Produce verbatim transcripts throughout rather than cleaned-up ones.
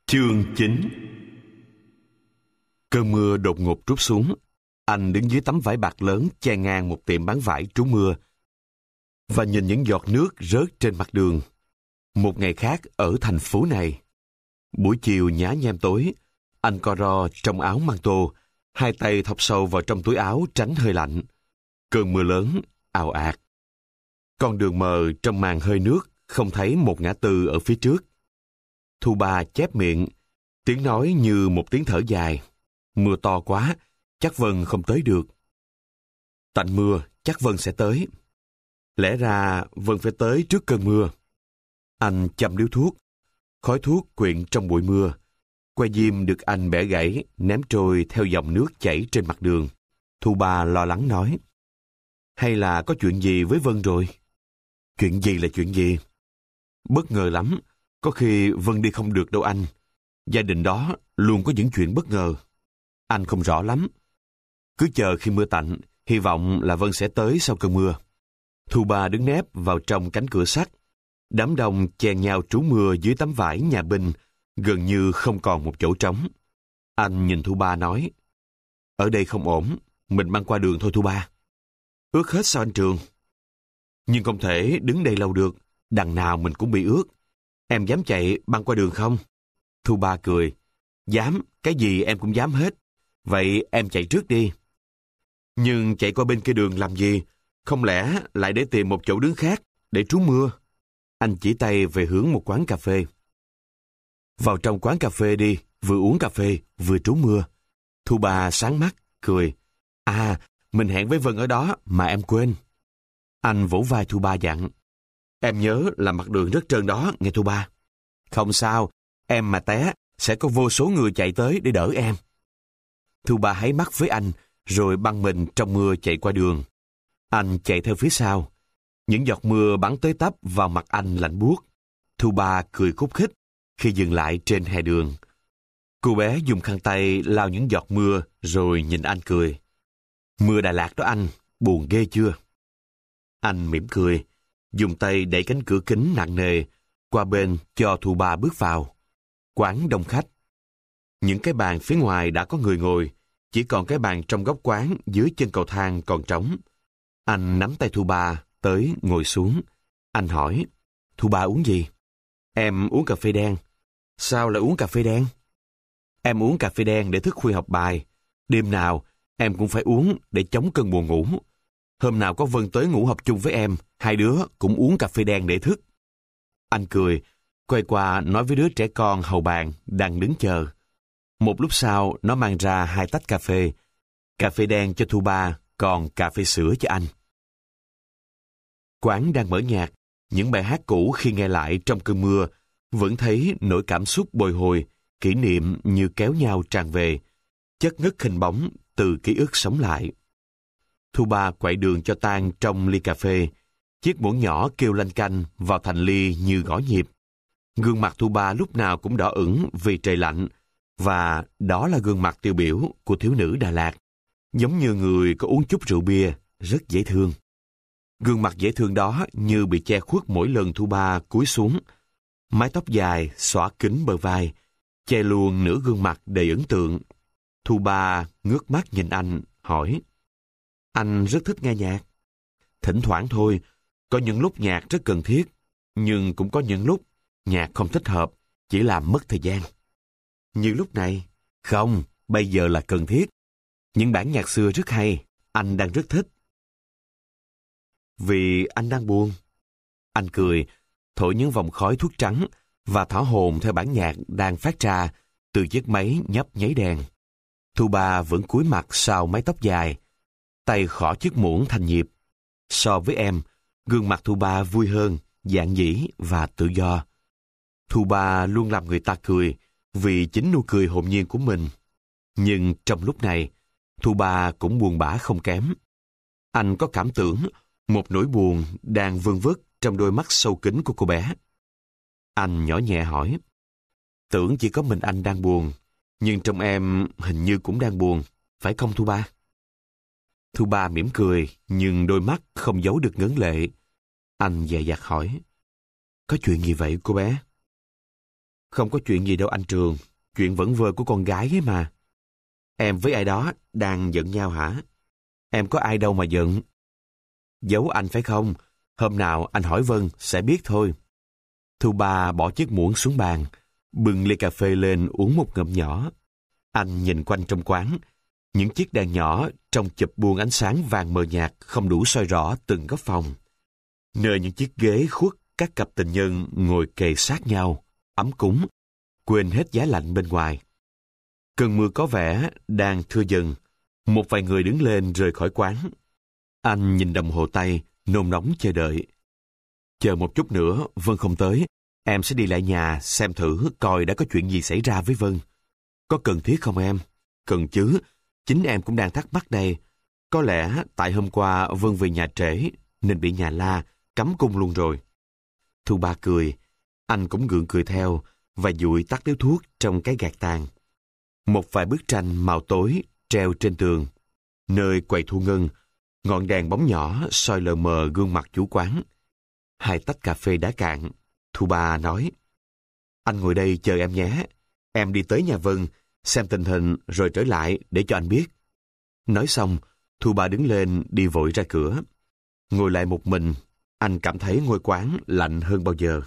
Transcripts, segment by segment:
Chương chín. Cơn mưa đột ngột trút xuống. Anh đứng dưới tấm vải bạt lớn che ngang một tiệm bán vải trú mưa và nhìn những giọt nước rớt trên mặt đường. Một ngày khác ở thành phố này. Buổi chiều nhá nhem tối, anh co ro trong áo măng tô, hai tay thọc sâu vào trong túi áo tránh hơi lạnh. Cơn mưa lớn, ào ạt. Con đường mờ trong màn hơi nước, không thấy một ngã tư ở phía trước. Thu Ba chép miệng, tiếng nói như một tiếng thở dài. Mưa to quá, chắc Vân không tới được. Tạnh mưa, chắc Vân sẽ tới. Lẽ ra Vân phải tới trước cơn mưa. Anh châm điếu thuốc, khói thuốc quyện trong bụi mưa. Que diêm được anh bẻ gãy, ném trôi theo dòng nước chảy trên mặt đường. Thu Ba lo lắng nói: hay là có chuyện gì với Vân rồi? Chuyện gì là chuyện gì? Bất ngờ lắm, có khi Vân đi không được đâu anh. Gia đình đó luôn có những chuyện bất ngờ. Anh không rõ lắm. Cứ chờ khi mưa tạnh, hy vọng là Vân sẽ tới sau cơn mưa. Thu Ba đứng nép vào trong cánh cửa sắt. Đám đông chen nhau trú mưa dưới tấm vải nhà binh, gần như không còn một chỗ trống. Anh nhìn Thu Ba nói: ở đây không ổn, mình băng qua đường thôi Thu Ba. Ướt hết sao anh Trường? Nhưng không thể đứng đây lâu được, đằng nào mình cũng bị ướt. Em dám chạy băng qua đường không? Thu Ba cười: dám, cái gì em cũng dám hết. Vậy em chạy trước đi. Nhưng chạy qua bên kia đường làm gì? Không lẽ lại để tìm một chỗ đứng khác để trú mưa? Anh chỉ tay về hướng một quán cà phê. Vào trong quán cà phê đi, vừa uống cà phê, vừa trú mưa. Thu Ba sáng mắt, cười: à, mình hẹn với Vân ở đó mà em quên. Anh vỗ vai Thu Ba dặn: em nhớ là mặt đường rất trơn đó, nghe Thu Ba. Không sao, em mà té, sẽ có vô số người chạy tới để đỡ em. Thu Ba háy mắt với anh, rồi băng mình trong mưa chạy qua đường. Anh chạy theo phía sau. Những giọt mưa bắn tới tấp vào mặt anh lạnh buốt. Thu Ba cười khúc khích khi dừng lại trên hè đường. Cô bé dùng khăn tay lau những giọt mưa rồi nhìn anh cười: mưa Đà Lạt đó anh, buồn ghê chưa? Anh mỉm cười, dùng tay đẩy cánh cửa kính nặng nề qua bên cho Thu Ba bước vào. Quán đông khách. Những cái bàn phía ngoài đã có người ngồi, chỉ còn cái bàn trong góc quán dưới chân cầu thang còn trống. Anh nắm tay Thu Ba tới ngồi xuống. Anh hỏi: Thu Ba uống gì? Em uống cà phê đen. Sao lại uống cà phê đen? Em uống cà phê đen để thức khuya học bài. Đêm nào em cũng phải uống để chống cơn buồn ngủ. Hôm nào có Vân tới ngủ học chung với em, hai đứa cũng uống cà phê đen để thức. Anh cười, quay qua nói với đứa trẻ con hầu bàn đang đứng chờ. Một lúc sau, nó mang ra hai tách cà phê. Cà phê đen cho Thu Ba, còn cà phê sữa cho anh. Quán đang mở nhạc. Những bài hát cũ khi nghe lại trong cơn mưa vẫn thấy nỗi cảm xúc bồi hồi, kỷ niệm như kéo nhau tràn về, chất ngất hình bóng từ ký ức sống lại. Thu Ba quậy đường cho tan trong ly cà phê. Chiếc muỗng nhỏ kêu lanh canh vào thành ly như gõ nhịp. Gương mặt Thu Ba lúc nào cũng đỏ ửng vì trời lạnh, và đó là gương mặt tiêu biểu của thiếu nữ Đà Lạt, giống như người có uống chút rượu bia, rất dễ thương. Gương mặt dễ thương đó như bị che khuất mỗi lần Thu Ba cúi xuống. Mái tóc dài xõa kín bờ vai, che luôn nửa gương mặt đầy ấn tượng. Thu Ba ngước mắt nhìn anh, hỏi: anh rất thích nghe nhạc? Thỉnh thoảng thôi, có những lúc nhạc rất cần thiết, nhưng cũng có những lúc nhạc không thích hợp, chỉ làm mất thời gian. Như lúc này, không, bây giờ là cần thiết. Những bản nhạc xưa rất hay, anh đang rất thích. Vì anh đang buồn. Anh cười, thổi những vòng khói thuốc trắng và thả hồn theo bản nhạc đang phát ra từ chiếc máy nhấp nháy đèn. Thu Ba vẫn cúi mặt sau mái tóc dài, tay khỏ chiếc muỗng thành nhịp. So với em, gương mặt Thu Ba vui hơn, dạn dĩ và tự do. Thu Ba luôn làm người ta cười vì chính nụ cười hồn nhiên của mình. Nhưng trong lúc này, Thu Ba cũng buồn bã không kém. Anh có cảm tưởng một nỗi buồn đang vương vức trong đôi mắt sâu kín của cô bé. Anh nhỏ nhẹ hỏi: tưởng chỉ có mình anh đang buồn, nhưng trong em hình như cũng đang buồn, phải không Thu Ba? Thu Ba mỉm cười, nhưng đôi mắt không giấu được ngấn lệ. Anh dè dặt hỏi: có chuyện gì vậy cô bé? Không có chuyện gì đâu anh Trường. Chuyện vẩn vơ của con gái ấy mà. Em với ai đó đang giận nhau hả? Em có ai đâu mà giận. Giấu anh phải không? Hôm nào anh hỏi Vân sẽ biết thôi. Thu Ba bỏ chiếc muỗng xuống bàn, bưng ly cà phê lên uống một ngụm nhỏ. Anh nhìn quanh trong quán. Những chiếc đèn nhỏ trong chụp buông ánh sáng vàng mờ nhạt không đủ soi rõ từng góc phòng. Nơi những chiếc ghế khuất các cặp tình nhân ngồi kề sát nhau, ấm cúng, quên hết giá lạnh bên ngoài. Cơn mưa có vẻ đang thưa dần. Một vài người đứng lên rời khỏi quán. Anh nhìn đồng hồ tay, nôn nóng chờ đợi. Chờ một chút nữa, Vân không tới. Em sẽ đi lại nhà xem thử coi đã có chuyện gì xảy ra với Vân. Có cần thiết không em? Cần chứ. Chính em cũng đang thắc mắc đây. Có lẽ tại hôm qua Vân về nhà trễ nên bị nhà la, cấm cung luôn rồi. Thu Ba cười. Anh cũng gượng cười theo và dụi tắt điếu thuốc trong cái gạt tàn. Một vài bức tranh màu tối treo trên tường. Nơi quầy thu ngân, ngọn đèn bóng nhỏ soi lờ mờ gương mặt chủ quán. Hai tách cà phê đã cạn. Thu Ba nói: Anh ngồi đây chờ em nhé. Em đi tới nhà Vân, xem tình hình rồi trở lại để cho anh biết. Nói xong, Thu Ba đứng lên đi vội ra cửa. Ngồi lại một mình, anh cảm thấy ngôi quán lạnh hơn bao giờ.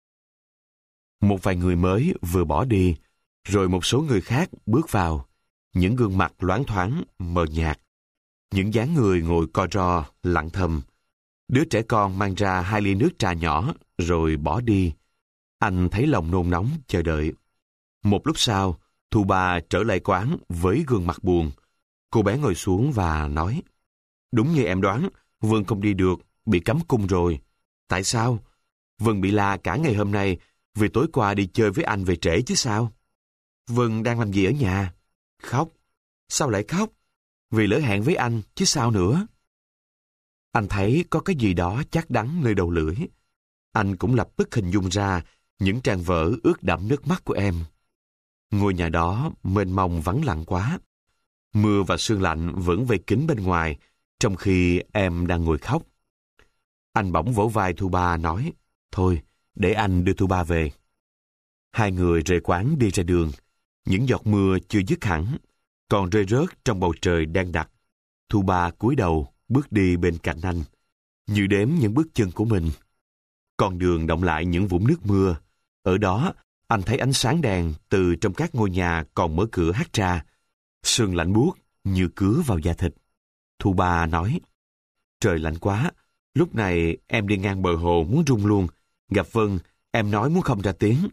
Một vài người mới vừa bỏ đi, rồi một số người khác bước vào. Những gương mặt loáng thoáng, mờ nhạt. Những dáng người ngồi co ro, lặng thầm. Đứa trẻ con mang ra hai ly nước trà nhỏ, rồi bỏ đi. Anh thấy lòng nôn nóng, chờ đợi. Một lúc sau, Thu Ba trở lại quán với gương mặt buồn. Cô bé ngồi xuống và nói: Đúng như em đoán, Vân không đi được, bị cấm cung rồi. Tại sao? Vân bị la cả ngày hôm nay vì tối qua đi chơi với anh về trễ chứ sao? Vân đang làm gì ở nhà? Khóc. Sao lại khóc? Vì lỡ hẹn với anh chứ sao nữa? Anh thấy có cái gì đó chát đắng nơi đầu lưỡi. Anh cũng lập tức hình dung ra những trang vở ướt đẫm nước mắt của em. Ngôi nhà đó mênh mông vắng lặng quá. Mưa và sương lạnh vẫn vây kín bên ngoài, trong khi em đang ngồi khóc. Anh bỗng vỗ vai Thu Ba nói: Thôi, để anh đưa Thu Ba về. Hai người rời quán đi ra đường. Những giọt mưa chưa dứt hẳn, còn rơi rớt trong bầu trời đen đặc. Thu Ba cúi đầu, bước đi bên cạnh anh, như đếm những bước chân của mình. Con đường động lại những vũng nước mưa. Ở đó, anh thấy ánh sáng đèn từ trong các ngôi nhà còn mở cửa hắt ra. Sương lạnh buốt như cứa vào da thịt. Thu Ba nói: Trời lạnh quá, lúc này em đi ngang bờ hồ muốn run luôn. Gặp Vân, em nói muốn không ra tiếng.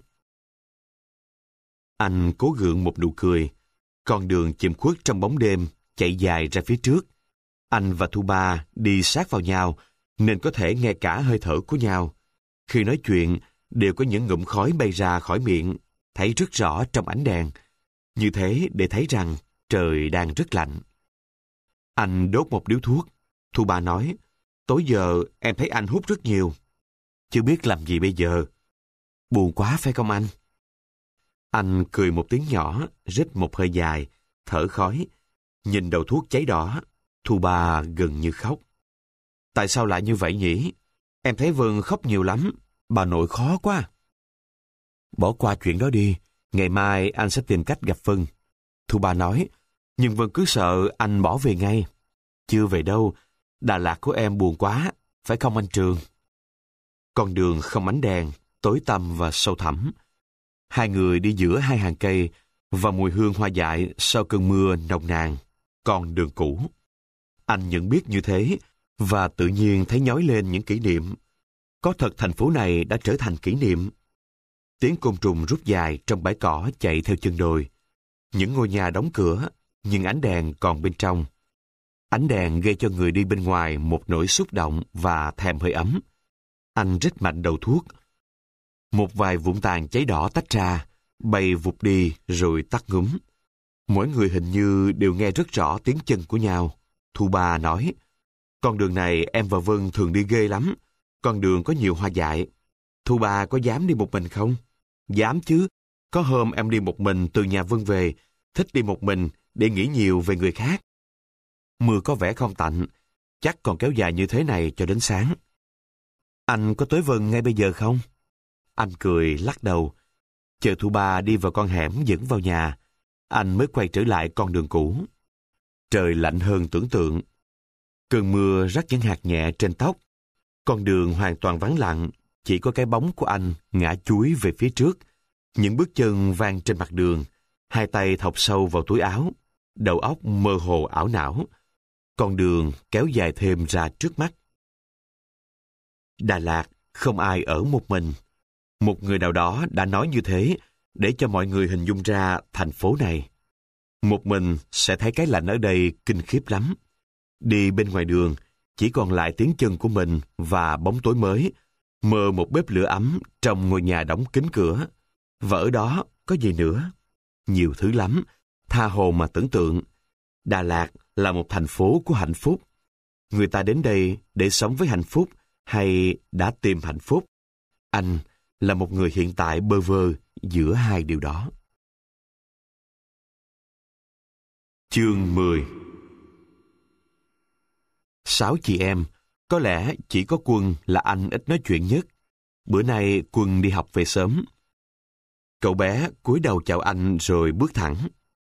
Anh cố gượng một nụ cười. Con đường chìm khuất trong bóng đêm chạy dài ra phía trước. Anh và Thu Ba đi sát vào nhau nên có thể nghe cả hơi thở của nhau. Khi nói chuyện, đều có những ngụm khói bay ra khỏi miệng, thấy rất rõ trong ánh đèn. Như thế để thấy rằng trời đang rất lạnh. Anh đốt một điếu thuốc. Thu Ba nói: Tối giờ em thấy anh hút rất nhiều. Chưa biết làm gì bây giờ. Buồn quá phải không anh? Anh cười một tiếng nhỏ, rít một hơi dài, thở khói. Nhìn đầu thuốc cháy đỏ, Thu Ba gần như khóc. Tại sao lại như vậy nhỉ? Em thấy Vân khóc nhiều lắm. Bà nội khó quá. Bỏ qua chuyện đó đi. Ngày mai anh sẽ tìm cách gặp Vân. Thu Ba nói. Nhưng Vân cứ sợ anh bỏ về ngay. Chưa về đâu. Đà Lạt của em buồn quá. Phải không anh Trường? Con đường không ánh đèn, tối tăm và sâu thẳm. Hai người đi giữa hai hàng cây và mùi hương hoa dại sau cơn mưa nồng nàn. Còn đường cũ. Anh nhận biết như thế và tự nhiên thấy nhói lên những kỷ niệm. Có thật thành phố này đã trở thành kỷ niệm. Tiếng côn trùng rút dài trong bãi cỏ chạy theo chân đồi. Những ngôi nhà đóng cửa, nhưng ánh đèn còn bên trong. Ánh đèn gây cho người đi bên ngoài một nỗi xúc động và thèm hơi ấm. Anh rít mạnh đầu thuốc. Một vài vụn tàn cháy đỏ tách ra, bay vụt đi rồi tắt ngúm. Mỗi người hình như đều nghe rất rõ tiếng chân của nhau. Thu Ba nói: Con đường này em và Vân thường đi ghê lắm. Con đường có nhiều hoa dại. Thu Ba có dám đi một mình không? Dám chứ. Có hôm em đi một mình từ nhà Vân về, thích đi một mình để nghĩ nhiều về người khác. Mưa có vẻ không tạnh, chắc còn kéo dài như thế này cho đến sáng. Anh có tới Vân ngay bây giờ không? Anh cười lắc đầu. Chờ Thu Ba đi vào con hẻm dẫn vào nhà, anh mới quay trở lại con đường cũ. Trời lạnh hơn tưởng tượng. Cơn mưa rắc những hạt nhẹ trên tóc. Con đường hoàn toàn vắng lặng, chỉ có cái bóng của anh ngã chúi về phía trước. Những bước chân vang trên mặt đường, hai tay thọc sâu vào túi áo, đầu óc mơ hồ ảo não. Con đường kéo dài thêm ra trước mắt. Đà Lạt không ai ở một mình. Một người nào đó đã nói như thế để cho mọi người hình dung ra thành phố này. Một mình sẽ thấy cái lạnh ở đây kinh khiếp lắm. Đi bên ngoài đường, chỉ còn lại tiếng chân của mình và bóng tối mới, mơ một bếp lửa ấm trong ngôi nhà đóng kín cửa. Và ở đó có gì nữa? Nhiều thứ lắm, tha hồ mà tưởng tượng. Đà Lạt là một thành phố của hạnh phúc. Người ta đến đây để sống với hạnh phúc hay đã tìm hạnh phúc? Anh là một người hiện tại bơ vơ giữa hai điều đó. Chương mười. Sáu chị em, có lẽ chỉ có Quân là anh ít nói chuyện nhất. Bữa nay Quân đi học về sớm. Cậu bé cúi đầu chào anh rồi bước thẳng.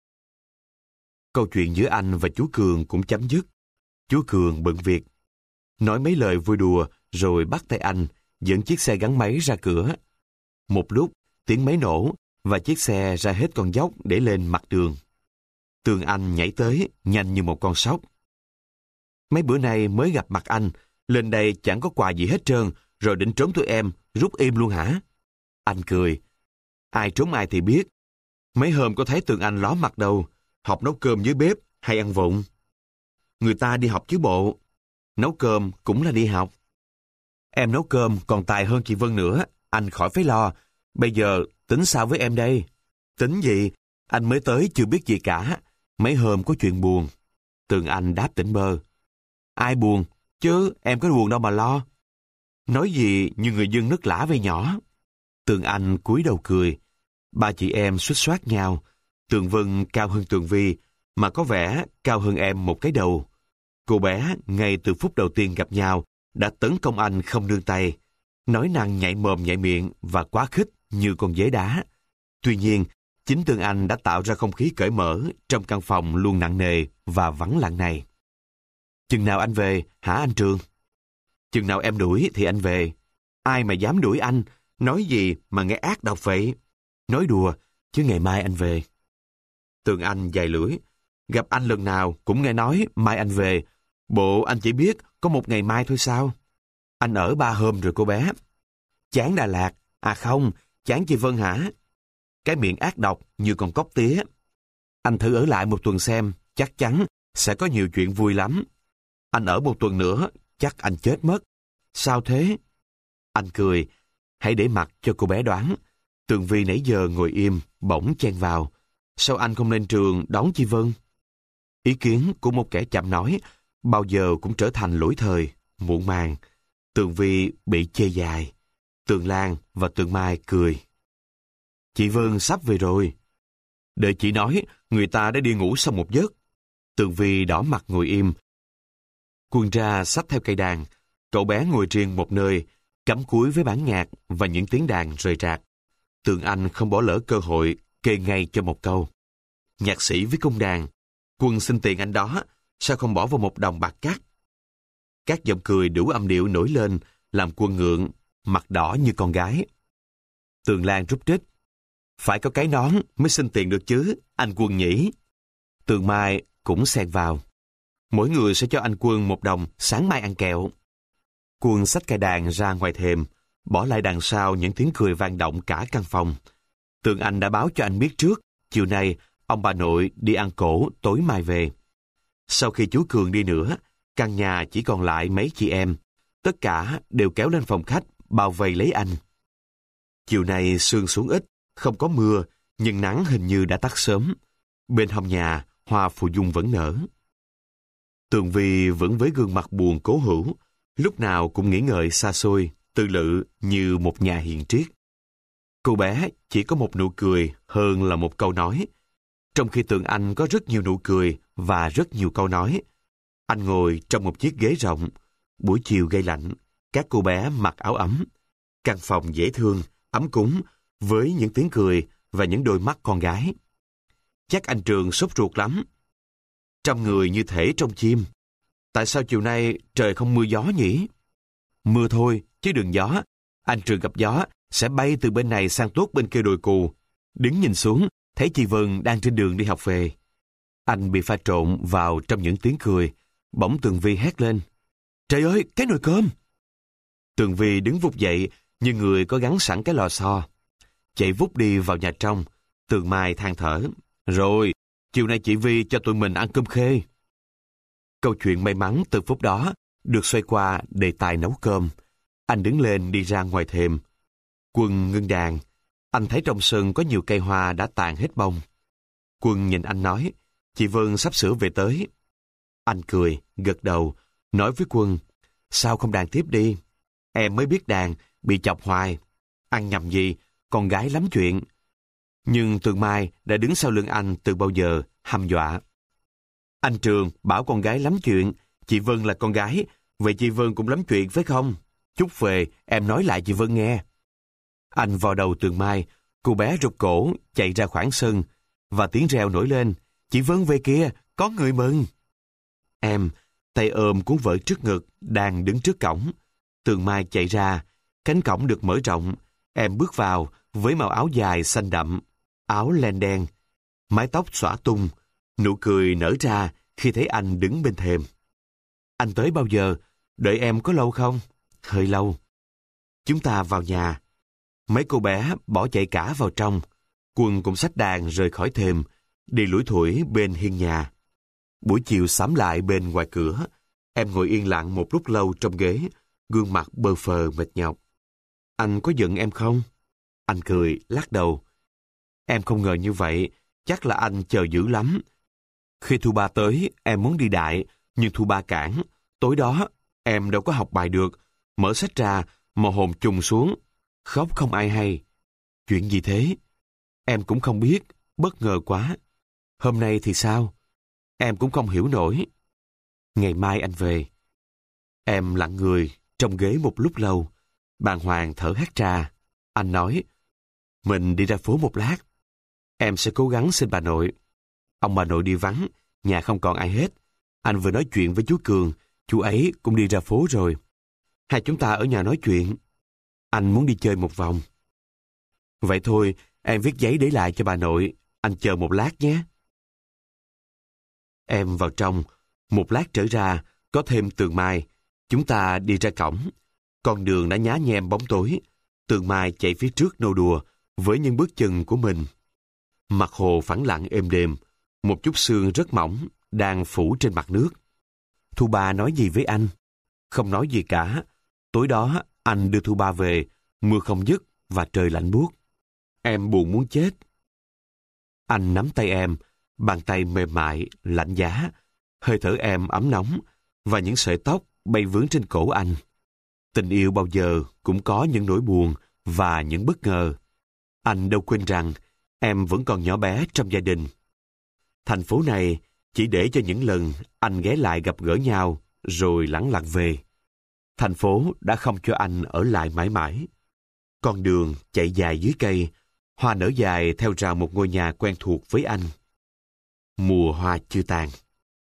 Câu chuyện giữa anh và chú Cường cũng chấm dứt. Chú Cường bận việc. Nói mấy lời vui đùa rồi bắt tay anh dẫn chiếc xe gắn máy ra cửa. Một lúc, tiếng máy nổ và chiếc xe ra hết con dốc để lên mặt đường. Tường Anh nhảy tới, nhanh như một con sóc. Mấy bữa nay mới gặp mặt anh, lên đây chẳng có quà gì hết trơn, rồi định trốn tụi em, rút im luôn hả? Anh cười. Ai trốn ai thì biết. Mấy hôm có thấy Tường Anh ló mặt đâu, học nấu cơm dưới bếp hay ăn vụng. Người ta đi học chứ bộ. Nấu cơm cũng là đi học. Em nấu cơm còn tài hơn chị Vân nữa, anh khỏi phải lo. Bây giờ tính sao với em đây? Tính gì? Anh mới tới chưa biết gì cả. Mấy hôm có chuyện buồn. Tường Anh đáp tỉnh bơ. Ai buồn? Chứ em có buồn đâu mà lo. Nói gì như người dân nứt lã về nhỏ. Tường Anh cúi đầu cười. Ba chị em xuýt xoát nhau. Tường Vân cao hơn Tường Vi, mà có vẻ cao hơn em một cái đầu. Cô bé ngay từ phút đầu tiên gặp nhau đã tấn công anh không nương tay, nói năng nhạy mồm nhạy miệng và quá khích như con dế đá. Tuy nhiên, chính Tường Anh đã tạo ra không khí cởi mở trong căn phòng luôn nặng nề và vắng lặng này. Chừng nào anh về, hả anh Trường? Chừng nào em đuổi thì anh về. Ai mà dám đuổi anh, nói gì mà nghe ác độc vậy? Nói đùa, chứ ngày mai anh về. Tường Anh dài lưỡi. Gặp anh lần nào cũng nghe nói mai anh về. Bộ anh chỉ biết có một ngày mai thôi sao? Anh ở ba hôm rồi cô bé. Chán Đà Lạt. À không, chán chị Vân hả? Cái miệng ác độc như con cóc tía. Anh thử ở lại một tuần xem, chắc chắn sẽ có nhiều chuyện vui lắm. Anh ở một tuần nữa, chắc anh chết mất. Sao thế? Anh cười. Hãy để mặc cho cô bé đoán. Tường Vi nãy giờ ngồi im, bỗng chen vào. Sao anh không lên trường đón chị Vân? Ý kiến của một kẻ chậm nói bao giờ cũng trở thành lỗi thời, muộn màng. Tường Vi bị chê dài. Tường Lan và Tường Mai cười. Chị Vân sắp về rồi. Đợi chị nói, người ta đã đi ngủ xong một giấc. Tường Vi đỏ mặt ngồi im. Quân ra xách theo cây đàn. Cậu bé ngồi riêng một nơi, cắm cúi với bản nhạc và những tiếng đàn rời rạc. Tường Anh không bỏ lỡ cơ hội kê ngay cho một câu. Nhạc sĩ với cung đàn. Quân xin tiền anh đó, sao không bỏ vào một đồng bạc cát? Các giọng cười đủ âm điệu nổi lên, làm Quân ngượng, mặt đỏ như con gái. Tường Lan rút trích. Phải có cái nón mới xin tiền được chứ, anh Quân nhỉ? Tường Mai cũng xen vào. Mỗi người sẽ cho anh Quân một đồng, sáng mai ăn kẹo. Quân xách cây đàn ra ngoài thềm, bỏ lại đằng sau những tiếng cười vang động cả căn phòng. Tường Anh đã báo cho anh biết trước, chiều nay ông bà nội đi ăn cổ, tối mai về. Sau khi chú Cường đi nữa, căn nhà chỉ còn lại mấy chị em. Tất cả đều kéo lên phòng khách, bao vây lấy anh. Chiều nay sương xuống ít, không có mưa, nhưng nắng hình như đã tắt sớm. Bên hông nhà, hoa phù dung vẫn nở. Tường Vi vẫn với gương mặt buồn cố hữu, lúc nào cũng nghĩ ngợi xa xôi, tư lự như một nhà hiền triết. Cô bé chỉ có một nụ cười hơn là một câu nói, trong khi Tường Anh có rất nhiều nụ cười và rất nhiều câu nói. Anh ngồi trong một chiếc ghế rộng, buổi chiều gây lạnh, các cô bé mặc áo ấm. Căn phòng dễ thương, ấm cúng, với những tiếng cười và những đôi mắt con gái. Chắc anh Trường sốt ruột lắm. Trong người như thể trong chim. Tại sao chiều nay trời không mưa gió nhỉ? Mưa thôi, chứ đừng gió. Anh Trường gặp gió, sẽ bay từ bên này sang tuốt bên kia đồi cù. Đứng nhìn xuống, thấy chị Vân đang trên đường đi học về. Anh bị pha trộn vào trong những tiếng cười. Bỗng Tường Vi hét lên. Trời ơi, cái nồi cơm! Tường Vi đứng vụt dậy như người có gắn sẵn cái lò xo. Chạy vút đi vào nhà trong. Tường Mai than thở. Rồi, chiều nay chị Vi cho tụi mình ăn cơm khê. Câu chuyện may mắn từ phút đó được xoay qua đề tài nấu cơm. Anh đứng lên đi ra ngoài thềm. Quân ngưng đàn. Anh thấy trong sân có nhiều cây hoa đã tàn hết bông. Quân nhìn anh nói, chị Vân sắp sửa về tới. Anh cười, gật đầu, nói với Quân, sao không đàn tiếp đi? Em mới biết đàn, bị chọc hoài. Ăn nhầm gì, con gái lắm chuyện. Nhưng Tường Mai đã đứng sau lưng anh từ bao giờ, hăm dọa. Anh Trường bảo con gái lắm chuyện, chị Vân là con gái, vậy chị Vân cũng lắm chuyện phải không? Chút về, em nói lại chị Vân nghe. Anh vò đầu Tường Mai, cô bé rụt cổ, chạy ra khoảng sân, và tiếng reo nổi lên, chị Vân về kia, có người mừng. Em, tay ôm cuốn vở trước ngực, đang đứng trước cổng. Tường Mai chạy ra, cánh cổng được mở rộng, em bước vào với màu áo dài xanh đậm, áo len đen, mái tóc xõa tung, nụ cười nở ra khi thấy anh đứng bên thềm. Anh tới bao giờ? Đợi em có lâu không? Hơi lâu. Chúng ta vào nhà. Mấy cô bé bỏ chạy cả vào trong. Quân cũng xách đàn rời khỏi thềm, đi lủi thủi bên hiên nhà. Buổi chiều xám lại bên ngoài cửa. Em ngồi yên lặng một lúc lâu trong ghế, gương mặt bơ phờ mệt nhọc. Anh có giận em không? Anh cười, lắc đầu. Em không ngờ như vậy, chắc là anh chờ dữ lắm. Khi Thu Ba tới, em muốn đi đại, nhưng Thu Ba cản. Tối đó, em đâu có học bài được. Mở sách ra, mồ hồn trùng xuống. Khóc không ai hay. Chuyện gì thế? Em cũng không biết, bất ngờ quá. Hôm nay thì sao? Em cũng không hiểu nổi. Ngày mai anh về. Em lặng người trong ghế một lúc lâu. Bàng hoàng thở hắt ra. Anh nói, mình đi ra phố một lát. Em sẽ cố gắng xin bà nội. Ông bà nội đi vắng, nhà không còn ai hết. Anh vừa nói chuyện với chú Cường, chú ấy cũng đi ra phố rồi. Hai chúng ta ở nhà nói chuyện. Anh muốn đi chơi một vòng. Vậy thôi, em viết giấy để lại cho bà nội. Anh chờ một lát nhé. Em vào trong. Một lát trở ra, có thêm Tường Mai. Chúng ta đi ra cổng. Con đường đã nhá nhem bóng tối. Tường Mai chạy phía trước nô đùa với những bước chân của mình. Mặt hồ phẳng lặng êm đềm. Một chút sương rất mỏng đang phủ trên mặt nước. Thu Ba nói gì với anh? Không nói gì cả. Tối đó anh đưa Thu Ba về, mưa không dứt và trời lạnh buốt. Em buồn muốn chết. Anh nắm tay em, bàn tay mềm mại, lạnh giá, hơi thở em ấm nóng và những sợi tóc bay vướng trên cổ anh. Tình yêu bao giờ cũng có những nỗi buồn và những bất ngờ. Anh đâu quên rằng em vẫn còn nhỏ bé trong gia đình. Thành phố này chỉ để cho những lần anh ghé lại gặp gỡ nhau rồi lẳng lặng về. Thành phố đã không cho anh ở lại mãi mãi. Con đường chạy dài dưới cây, hoa nở dài theo rào một ngôi nhà quen thuộc với anh. Mùa hoa chưa tàn.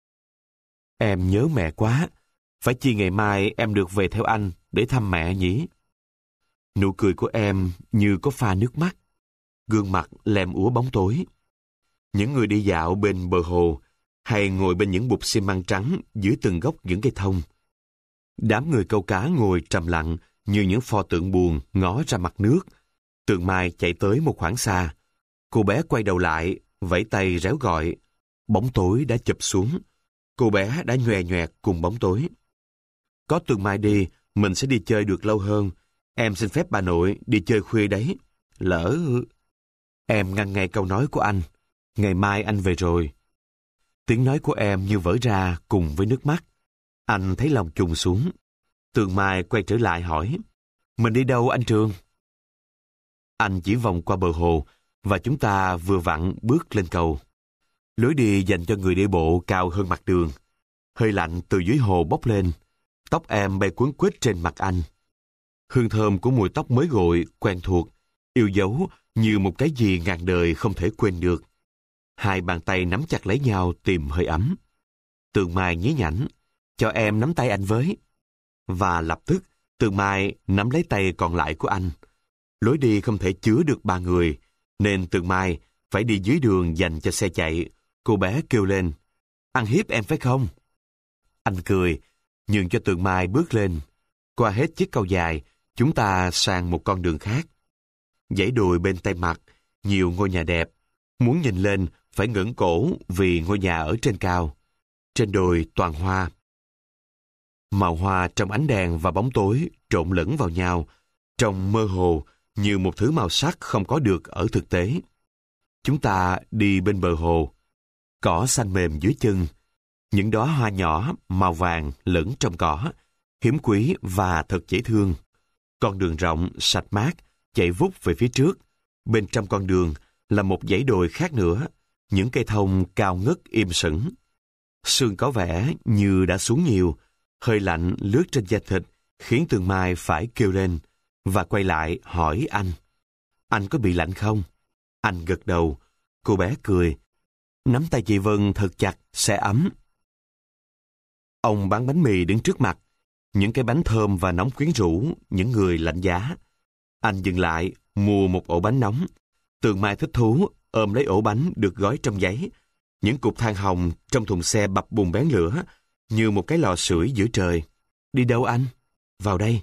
Em nhớ mẹ quá. Phải chi ngày mai em được về theo anh để thăm mẹ nhỉ? Nụ cười của em như có pha nước mắt. Gương mặt lem úa bóng tối. Những người đi dạo bên bờ hồ hay ngồi bên những bục xi măng trắng dưới từng gốc những cây thông. Đám người câu cá ngồi trầm lặng như những pho tượng buồn ngó ra mặt nước. Tường Mai chạy tới một khoảng xa. Cô bé quay đầu lại, vẫy tay réo gọi. Bóng tối đã chụp xuống. Cô bé đã nhòe nhoẹt cùng bóng tối. Có Tường Mai đi, mình sẽ đi chơi được lâu hơn. Em xin phép bà nội đi chơi khuya đấy. Lỡ... Em ngăn ngay câu nói của anh. Ngày mai anh về rồi. Tiếng nói của em như vỡ ra cùng với nước mắt. Anh thấy lòng trùng xuống. Tường Mai quay trở lại hỏi. Mình đi đâu anh Trường? Anh chỉ vòng qua bờ hồ và chúng ta vừa vặn bước lên cầu. Lối đi dành cho người đi bộ cao hơn mặt đường. Hơi lạnh từ dưới hồ bốc lên. Tóc em bay cuốn quýt trên mặt anh. Hương thơm của mùi tóc mới gội, quen thuộc, yêu dấu như một cái gì ngàn đời không thể quên được. Hai bàn tay nắm chặt lấy nhau tìm hơi ấm. Tường Mai nhí nhảnh, cho em nắm tay anh với. Và lập tức, Tường Mai nắm lấy tay còn lại của anh. Lối đi không thể chứa được ba người, nên Tường Mai phải đi dưới đường dành cho xe chạy. Cô bé kêu lên, ăn hiếp em phải không? Anh cười, nhường cho Tường Mai bước lên. Qua hết chiếc cầu dài, chúng ta sang một con đường khác. Dãy đồi bên tay mặt, nhiều ngôi nhà đẹp. Muốn nhìn lên, phải ngẩng cổ vì ngôi nhà ở trên cao. Trên đồi toàn hoa. Màu hoa trong ánh đèn và bóng tối trộn lẫn vào nhau, trông mơ hồ như một thứ màu sắc không có được ở thực tế. Chúng ta đi bên bờ hồ. Cỏ xanh mềm dưới chân. Những đóa hoa nhỏ màu vàng lẫn trong cỏ, hiếm quý và thật dễ thương. Con đường rộng, sạch mát, chạy vút về phía trước. Bên trong con đường là một dãy đồi khác nữa, những cây thông cao ngất im sững. Sương có vẻ như đã xuống nhiều, hơi lạnh lướt trên da thịt, khiến Tường Mai phải kêu lên, và quay lại hỏi anh. Anh có bị lạnh không? Anh gật đầu, cô bé cười. Nắm tay chị Vân thật chặt, sẽ ấm. Ông bán bánh mì đứng trước mặt, những cái bánh thơm và nóng quyến rũ, những người lạnh giá. Anh dừng lại, mua một ổ bánh nóng. Tường Mai thích thú, ôm lấy ổ bánh được gói trong giấy. Những cục than hồng trong thùng xe bập bùng bén lửa, như một cái lò sưởi giữa trời. Đi đâu anh? Vào đây.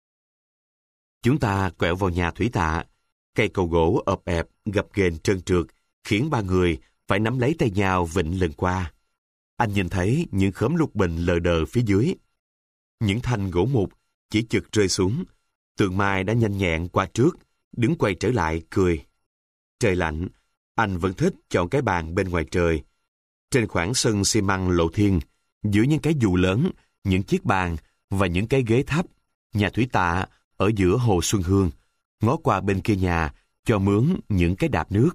Chúng ta quẹo vào nhà thủy tạ. Cây cầu gỗ ộp ẹp, gập ghềnh trơn trượt, khiến ba người phải nắm lấy tay nhau vịnh lần qua. Anh nhìn thấy những khóm lục bình lờ đờ phía dưới. Những thanh gỗ mục chỉ chực rơi xuống. Tường Mai đã nhanh nhẹn qua trước, đứng quay trở lại cười. Trời lạnh, anh vẫn thích chọn cái bàn bên ngoài trời. Trên khoảng sân xi măng lộ thiên, giữa những cái dù lớn, những chiếc bàn và những cái ghế thấp, nhà thủy tạ ở giữa hồ Xuân Hương, ngó qua bên kia nhà cho mướn những cái đạp nước.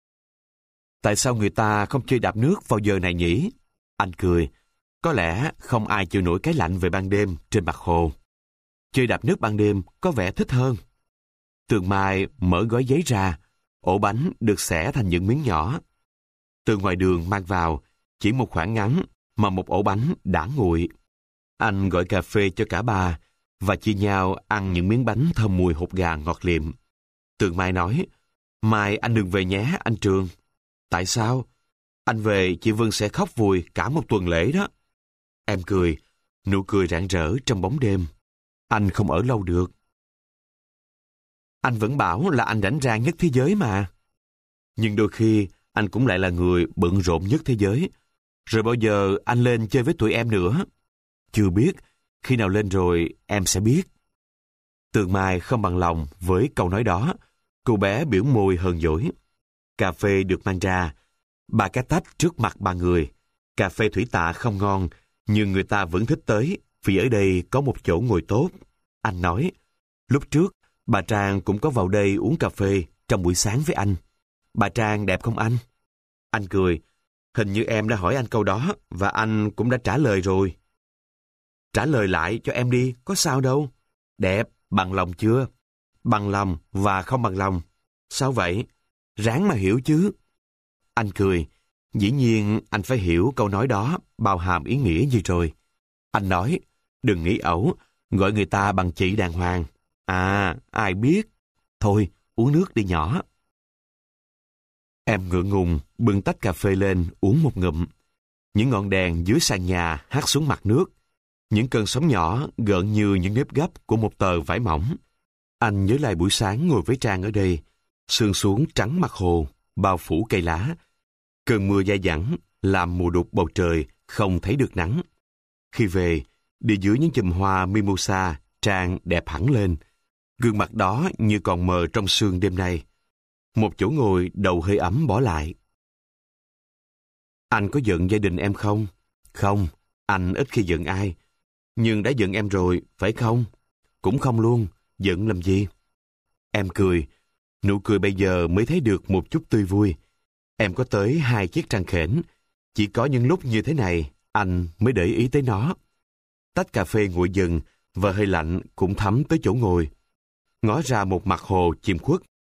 Tại sao người ta không chơi đạp nước vào giờ này nhỉ? Anh cười. Có lẽ không ai chịu nổi cái lạnh về ban đêm trên mặt hồ. Chơi đạp nước ban đêm có vẻ thích hơn. Tường Mai mở gói giấy ra, ổ bánh được xẻ thành những miếng nhỏ. Từ ngoài đường mang vào, chỉ một khoảng ngắn mà một ổ bánh đã nguội. Anh gọi cà phê cho cả ba và chia nhau ăn những miếng bánh thơm mùi hột gà ngọt liệm. Tường Mai nói, mai anh đừng về nhé anh Trường. Tại sao? Anh về chị Vân sẽ khóc vùi cả một tuần lễ đó. Em cười, nụ cười rạng rỡ trong bóng đêm. Anh không ở lâu được. Anh vẫn bảo là anh rảnh rang nhất thế giới mà. Nhưng đôi khi anh cũng lại là người bận rộn nhất thế giới. Rồi bao giờ anh lên chơi với tụi em nữa? Chưa biết, khi nào lên rồi em sẽ biết. Tường Mai không bằng lòng với câu nói đó. Cô bé biểu môi hờn dỗi. Cà phê được mang ra. Ba cái tách trước mặt ba người. Cà phê thủy tạ không ngon, nhưng người ta vẫn thích tới vì ở đây có một chỗ ngồi tốt. Anh nói, lúc trước bà Trang cũng có vào đây uống cà phê trong buổi sáng với anh. Bà Trang đẹp không anh? Anh cười, hình như em đã hỏi anh câu đó và anh cũng đã trả lời rồi. Trả lời lại cho em đi, có sao đâu. Đẹp, bằng lòng chưa? Bằng lòng và không bằng lòng. Sao vậy? Ráng mà hiểu chứ. Anh cười, dĩ nhiên anh phải hiểu câu nói đó bao hàm ý nghĩa gì rồi. Anh nói, đừng nghĩ ẩu, gọi người ta bằng chị đàng hoàng. À, ai biết. Thôi, uống nước đi nhỏ. Em ngượng ngùng bưng tách cà phê lên uống một ngụm. Những ngọn đèn dưới sàn nhà hắt xuống mặt nước. Những cơn sóng nhỏ gợn như những nếp gấp của một tờ vải mỏng. Anh nhớ lại buổi sáng ngồi với Trang ở đây. Sương xuống trắng mặt hồ, bao phủ cây lá. Cơn mưa dai dẳng làm mù đục bầu trời, không thấy được nắng. Khi về, đi dưới những chùm hoa mimosa, Trang đẹp hẳn lên. Gương mặt đó như còn mờ trong sương đêm nay. Một chỗ ngồi đầu hơi ấm bỏ lại. Anh có giận gia đình em không? Không, anh ít khi giận ai. Nhưng đã giận em rồi, phải không? Cũng không luôn, giận làm gì? Em cười, nụ cười bây giờ mới thấy được một chút tươi vui. Em có tới hai chiếc răng khểnh. Chỉ có những lúc như thế này, anh mới để ý tới nó. Tách cà phê nguội dần và hơi lạnh cũng thấm tới chỗ ngồi. Ngó ra một mặt hồ chìm khuất.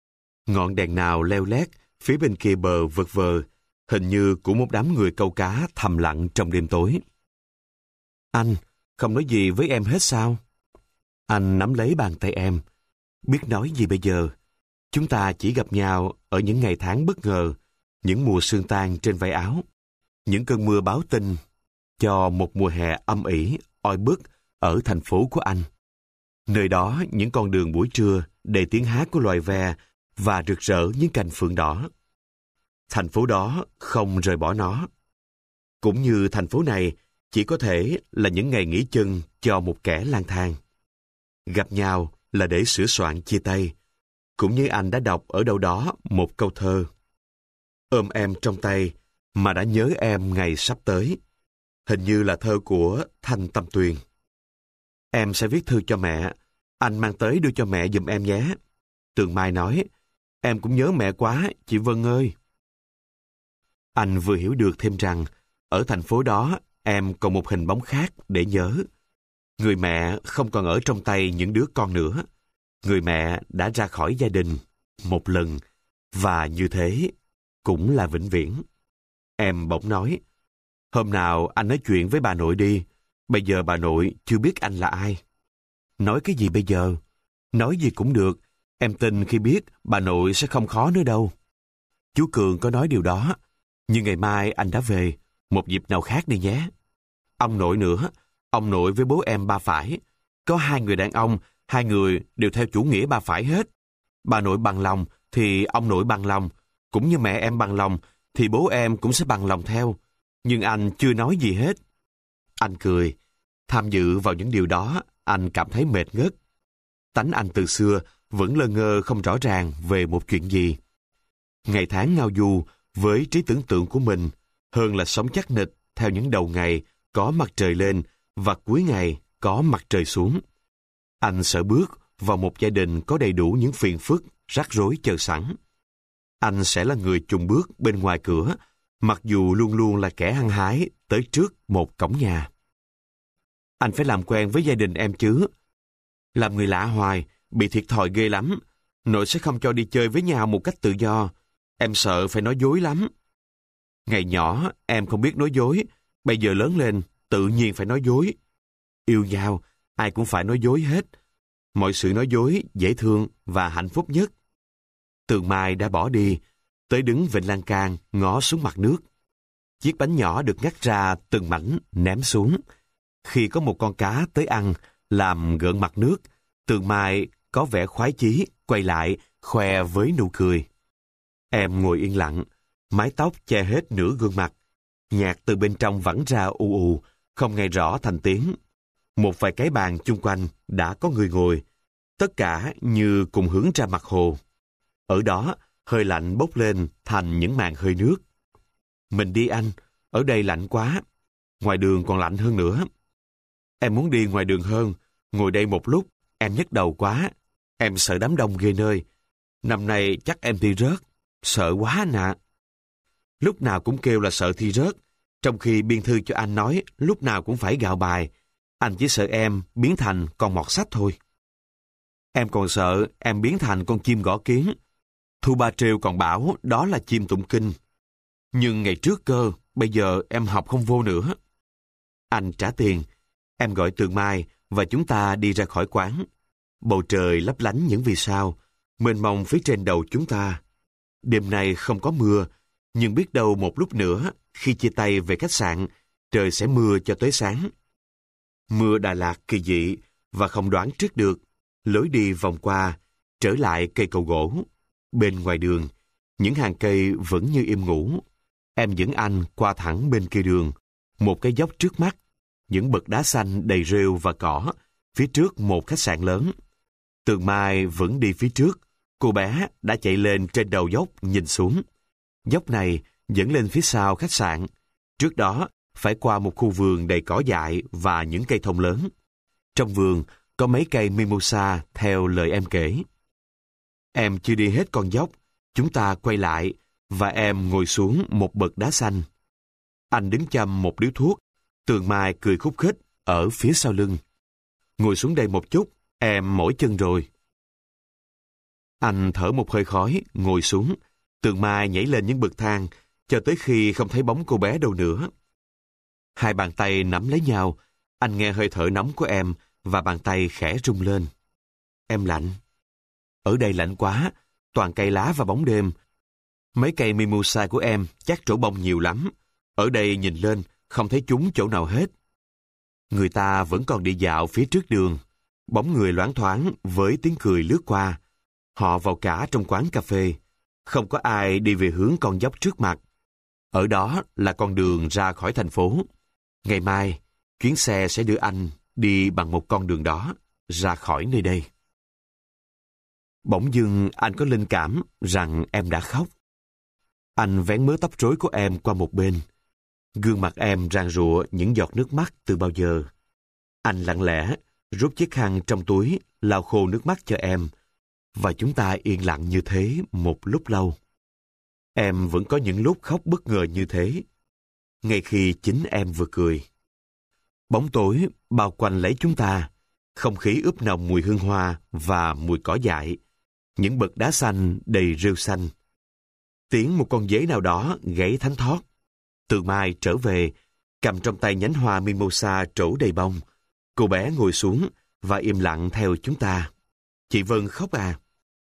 Ngọn đèn nào leo lét, phía bên kia bờ vật vờ, hình như của một đám người câu cá thầm lặng trong đêm tối. Anh, không nói gì với em hết sao? Anh nắm lấy bàn tay em. Biết nói gì bây giờ? Chúng ta chỉ gặp nhau ở những ngày tháng bất ngờ, những mùa sương tan trên vải áo, những cơn mưa báo tin cho một mùa hè âm ỉ, oi bức ở thành phố của anh. Nơi đó, những con đường buổi trưa đầy tiếng hát của loài ve và rực rỡ những cành phượng đỏ. Thành phố đó không rời bỏ nó. Cũng như thành phố này chỉ có thể là những ngày nghỉ chân cho một kẻ lang thang. Gặp nhau là để sửa soạn chia tay, cũng như anh đã đọc ở đâu đó một câu thơ. Ôm em trong tay mà đã nhớ em ngày sắp tới. Hình như là thơ của Thanh Tâm Tuyền. Em sẽ viết thư cho mẹ. Anh mang tới đưa cho mẹ giùm em nhé. Tường Mai nói, em cũng nhớ mẹ quá, chị Vân ơi. Anh vừa hiểu được thêm rằng, ở thành phố đó, em còn một hình bóng khác để nhớ. Người mẹ không còn ở trong tay những đứa con nữa. Người mẹ đã ra khỏi gia đình một lần, và như thế cũng là vĩnh viễn. Em bỗng nói, hôm nào anh nói chuyện với bà nội đi. Bây giờ bà nội chưa biết anh là ai. Nói cái gì bây giờ? Nói gì cũng được. Em tin khi biết bà nội sẽ không khó nữa đâu. Chú Cường có nói điều đó. Nhưng ngày mai anh đã về. Một dịp nào khác đi nhé. Ông nội nữa. Ông nội với bố em ba phải. Có hai người đàn ông. Hai người đều theo chủ nghĩa ba phải hết. Bà nội bằng lòng thì ông nội bằng lòng. Cũng như mẹ em bằng lòng thì bố em cũng sẽ bằng lòng theo. Nhưng anh chưa nói gì hết. Anh cười. Tham dự vào những điều đó, anh cảm thấy mệt ngất. Tánh anh từ xưa vẫn lơ ngơ không rõ ràng về một chuyện gì. Ngày tháng ngao du với trí tưởng tượng của mình hơn là sống chắc nịch theo những đầu ngày có mặt trời lên và cuối ngày có mặt trời xuống. Anh sợ bước vào một gia đình có đầy đủ những phiền phức, rắc rối chờ sẵn. Anh sẽ là người chùng bước bên ngoài cửa, mặc dù luôn luôn là kẻ hăng hái tới trước một cổng nhà. Anh phải làm quen với gia đình em chứ. Làm người lạ hoài, bị thiệt thòi ghê lắm. Nội sẽ không cho đi chơi với nhau một cách tự do. Em sợ phải nói dối lắm. Ngày nhỏ, em không biết nói dối. Bây giờ lớn lên, tự nhiên phải nói dối. Yêu nhau, ai cũng phải nói dối hết. Mọi sự nói dối, dễ thương và hạnh phúc nhất. Tường Mai đã bỏ đi, tới đứng vịnh lan can, ngó xuống mặt nước. Chiếc bánh nhỏ được ngắt ra từng mảnh, ném xuống. Khi có một con cá tới ăn, làm gợn mặt nước, Tường Mai có vẻ khoái chí, quay lại, khoe với nụ cười. Em ngồi yên lặng, mái tóc che hết nửa gương mặt. Nhạc từ bên trong vẳng ra u u, không nghe rõ thành tiếng. Một vài cái bàn chung quanh đã có người ngồi, tất cả như cùng hướng ra mặt hồ. Ở đó, hơi lạnh bốc lên thành những màn hơi nước. Mình đi anh, ở đây lạnh quá. Ngoài đường còn lạnh hơn nữa. Em muốn đi ngoài đường hơn, ngồi đây một lúc, em nhức đầu quá. Em sợ đám đông ghê nơi. Năm nay chắc em thi rớt. Sợ quá nè. Lúc nào cũng kêu là sợ thi rớt, trong khi biên thư cho anh nói lúc nào cũng phải gạo bài. Anh chỉ sợ em biến thành con mọt sách thôi. Em còn sợ em biến thành con chim gõ kiến. Thu Ba Trêu còn bảo đó là chim tụng kinh. Nhưng ngày trước cơ, bây giờ em học không vô nữa. Anh trả tiền. Em gọi Tường Mai và chúng ta đi ra khỏi quán. Bầu trời lấp lánh những vì sao, mênh mông phía trên đầu chúng ta. Đêm nay không có mưa, nhưng biết đâu một lúc nữa, khi chia tay về khách sạn, trời sẽ mưa cho tới sáng. Mưa Đà Lạt kỳ dị và không đoán trước được. Lối đi vòng qua, trở lại cây cầu gỗ. Bên ngoài đường, những hàng cây vẫn như im ngủ. Em dẫn anh qua thẳng bên kia đường. Một cái dốc trước mắt, những bậc đá xanh đầy rêu và cỏ, phía trước một khách sạn lớn. Tường Mai vẫn đi phía trước. Cô bé đã chạy lên trên đầu dốc nhìn xuống. Dốc này dẫn lên phía sau khách sạn. Trước đó, phải qua một khu vườn đầy cỏ dại và những cây thông lớn. Trong vườn có mấy cây mimosa theo lời em kể. Em chưa đi hết con dốc, chúng ta quay lại và em ngồi xuống một bậc đá xanh. Anh đứng châm một điếu thuốc, Tường Mai cười khúc khích ở phía sau lưng. Ngồi xuống đây một chút, em mỏi chân rồi. Anh thở một hơi khói, ngồi xuống. Tường Mai nhảy lên những bậc thang, cho tới khi không thấy bóng cô bé đâu nữa. Hai bàn tay nắm lấy nhau, anh nghe hơi thở nóng của em và bàn tay khẽ rung lên. Em lạnh. Ở đây lạnh quá, toàn cây lá và bóng đêm. Mấy cây mimosa của em chắc trổ bông nhiều lắm. Ở đây nhìn lên, không thấy chúng chỗ nào hết. Người ta vẫn còn đi dạo phía trước đường. Bóng người loáng thoáng với tiếng cười lướt qua. Họ vào cả trong quán cà phê. Không có ai đi về hướng con dốc trước mặt. Ở đó là con đường ra khỏi thành phố. Ngày mai, chuyến xe sẽ đưa anh đi bằng một con đường đó, ra khỏi nơi đây. Bỗng dưng anh có linh cảm rằng em đã khóc. Anh vén mớ tóc rối của em qua một bên. Gương mặt em rang rụa những giọt nước mắt từ bao giờ. Anh lặng lẽ rút chiếc khăn trong túi, lau khô nước mắt cho em. Và chúng ta yên lặng như thế một lúc lâu. Em vẫn có những lúc khóc bất ngờ như thế, ngay khi chính em vừa cười. Bóng tối bao quanh lấy chúng ta, không khí ướp nồng mùi hương hoa và mùi cỏ dại, những bậc đá xanh đầy rêu xanh. Tiếng một con dế nào đó gáy thánh thót. Tường Mai trở về, cầm trong tay nhánh hoa mimosa trổ đầy bông. Cô bé ngồi xuống và im lặng theo chúng ta. Chị Vân khóc à?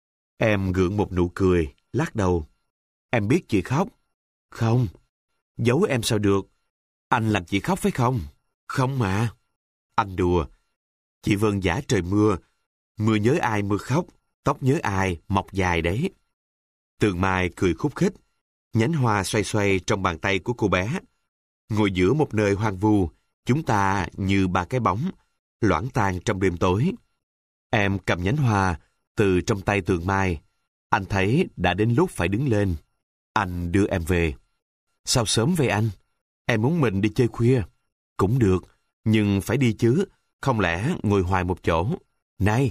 Em gượng một nụ cười, lắc đầu. Em biết chị khóc. Không. Giấu em sao được? Anh làm chị khóc phải không? Không mà. Anh đùa. Chị Vân giả trời mưa. Mưa nhớ ai mưa khóc, tóc nhớ ai mọc dài đấy. Tường Mai cười khúc khích. Nhánh hoa xoay xoay trong bàn tay của cô bé. Ngồi giữa một nơi hoang vu, chúng ta như ba cái bóng, loãng tan trong đêm tối. Em cầm nhánh hoa từ trong tay Tường Mai. Anh thấy đã đến lúc phải đứng lên. Anh đưa em về. Sao sớm vậy anh? Em muốn mình đi chơi khuya. Cũng được, nhưng phải đi chứ, không lẽ ngồi hoài một chỗ. Này!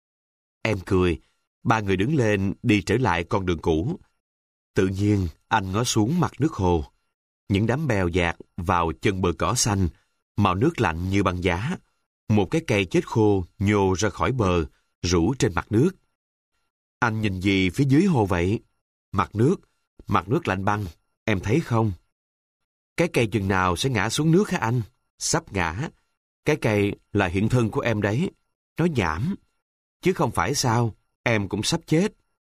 Em cười. Ba người đứng lên đi trở lại con đường cũ. Tự nhiên anh ngó xuống mặt nước hồ. Những đám bèo dạt vào chân bờ cỏ xanh, màu nước lạnh như băng giá. Một cái cây chết khô nhô ra khỏi bờ, rũ trên mặt nước. Anh nhìn gì phía dưới hồ vậy? Mặt nước, mặt nước lạnh băng, em thấy không? Cái cây chừng nào sẽ ngã xuống nước hả anh? Sắp ngã. Cái cây là hiện thân của em đấy. Nó nhảm. Chứ không phải sao, em cũng sắp chết.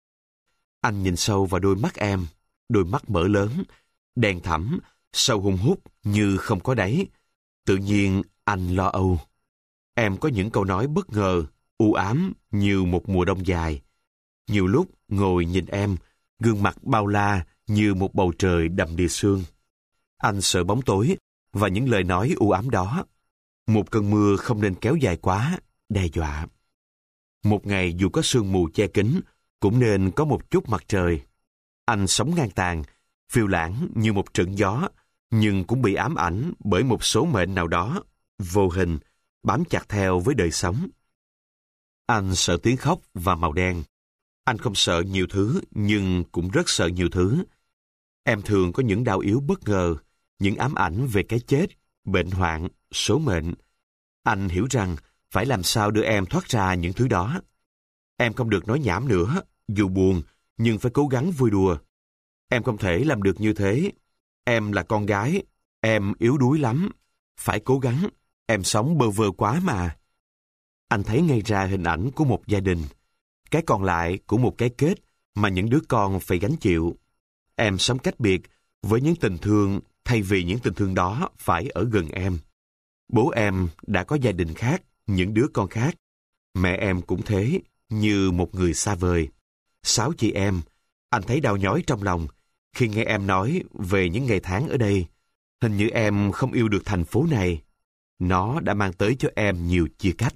Anh nhìn sâu vào đôi mắt em, đôi mắt mở lớn, đen thẳm, sâu hun hút như không có đáy. Tự nhiên anh lo âu. Em có những câu nói bất ngờ, u ám như một mùa đông dài. Nhiều lúc ngồi nhìn em, gương mặt bao la như một bầu trời đầm đìa sương. Anh sợ bóng tối và những lời nói u ám đó. Một cơn mưa không nên kéo dài quá, đe dọa. Một ngày dù có sương mù che kín, cũng nên có một chút mặt trời. Anh sống ngang tàn, phiêu lãng như một trận gió, nhưng cũng bị ám ảnh bởi một số mệnh nào đó, vô hình, bám chặt theo với đời sống. Anh sợ tiếng khóc và màu đen. Anh không sợ nhiều thứ, nhưng cũng rất sợ nhiều thứ. Em thường có những đau yếu bất ngờ, những ám ảnh về cái chết, bệnh hoạn, số mệnh. Anh hiểu rằng phải làm sao đưa em thoát ra những thứ đó. Em không được nói nhảm nữa, dù buồn, nhưng phải cố gắng vui đùa. Em không thể làm được như thế. Em là con gái, em yếu đuối lắm. Phải cố gắng, em sống bơ vơ quá mà. Anh thấy ngay ra hình ảnh của một gia đình. Cái còn lại của một cái kết mà những đứa con phải gánh chịu. Em sống cách biệt với những tình thương thay vì những tình thương đó phải ở gần em. Bố em đã có gia đình khác, những đứa con khác. Mẹ em cũng thế, như một người xa vời. Sáu chị em, anh thấy đau nhói trong lòng khi nghe em nói về những ngày tháng ở đây. Hình như em không yêu được thành phố này. Nó đã mang tới cho em nhiều chia cách.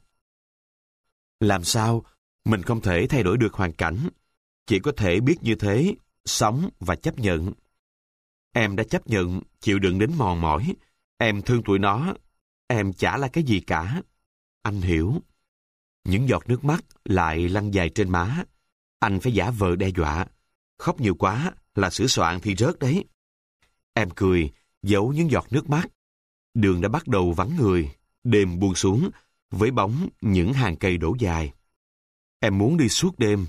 Làm sao? Mình không thể thay đổi được hoàn cảnh. Chỉ có thể biết như thế, sống và chấp nhận. Em đã chấp nhận, chịu đựng đến mòn mỏi. Em thương tụi nó. Em chả là cái gì cả. Anh hiểu. Những giọt nước mắt lại lăn dài trên má. Anh phải giả vờ đe dọa. Khóc nhiều quá là sửa soạn thì rớt đấy. Em cười, giấu những giọt nước mắt. Đường đã bắt đầu vắng người. Đêm buông xuống, với bóng những hàng cây đổ dài. Em muốn đi suốt đêm.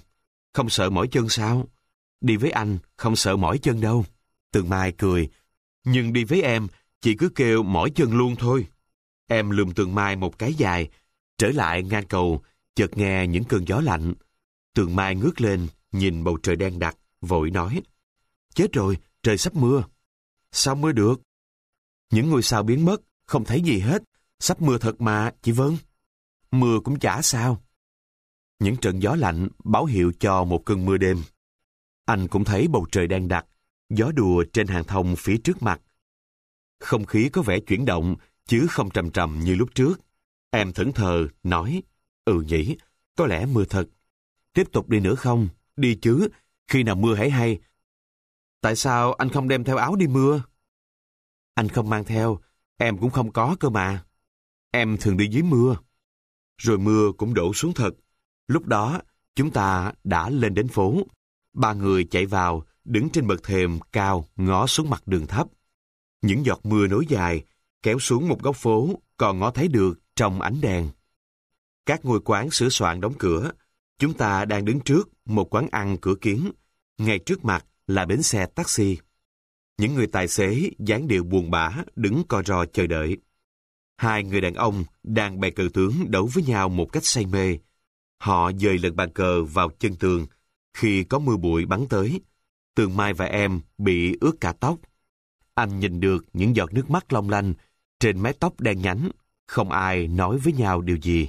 Không sợ mỏi chân sao? Đi với anh không sợ mỏi chân đâu. Tường Mai cười. Nhưng đi với em, chị cứ kêu mỏi chân luôn thôi. Em lườm Tường Mai một cái dài, trở lại ngang cầu, chợt nghe những cơn gió lạnh. Tường Mai ngước lên, nhìn bầu trời đen đặc, vội nói. Chết rồi, trời sắp mưa. Sao mưa được? Những ngôi sao biến mất, không thấy gì hết. Sắp mưa thật mà, chị Vân. Mưa cũng chả sao. Những trận gió lạnh báo hiệu cho một cơn mưa đêm. Anh cũng thấy bầu trời đen đặc, gió đùa trên hàng thông phía trước mặt. Không khí có vẻ chuyển động, chứ không trầm trầm như lúc trước. Em thẫn thờ, nói, ừ nhỉ, có lẽ mưa thật. Tiếp tục đi nữa không? Đi chứ, khi nào mưa hãy hay. Tại sao anh không đem theo áo đi mưa? Anh không mang theo, em cũng không có cơ mà. Em thường đi dưới mưa. Rồi mưa cũng đổ xuống thật. Lúc đó, chúng ta đã lên đến phố. Ba người chạy vào, đứng trên bậc thềm cao, ngó xuống mặt đường thấp. Những giọt mưa nối dài, kéo xuống một góc phố, còn ngó thấy được trong ánh đèn. Các ngôi quán sửa soạn đóng cửa. Chúng ta đang đứng trước một quán ăn cửa kiến. Ngay trước mặt là bến xe taxi. Những người tài xế dáng điệu buồn bã đứng co ro chờ đợi. Hai người đàn ông đang bày cờ tướng đấu với nhau một cách say mê. Họ dời lật bàn cờ vào chân tường. Khi có mưa bụi bắn tới, Tường Mai và em bị ướt cả tóc. Anh nhìn được những giọt nước mắt long lanh trên mái tóc đen nhánh. Không ai nói với nhau điều gì.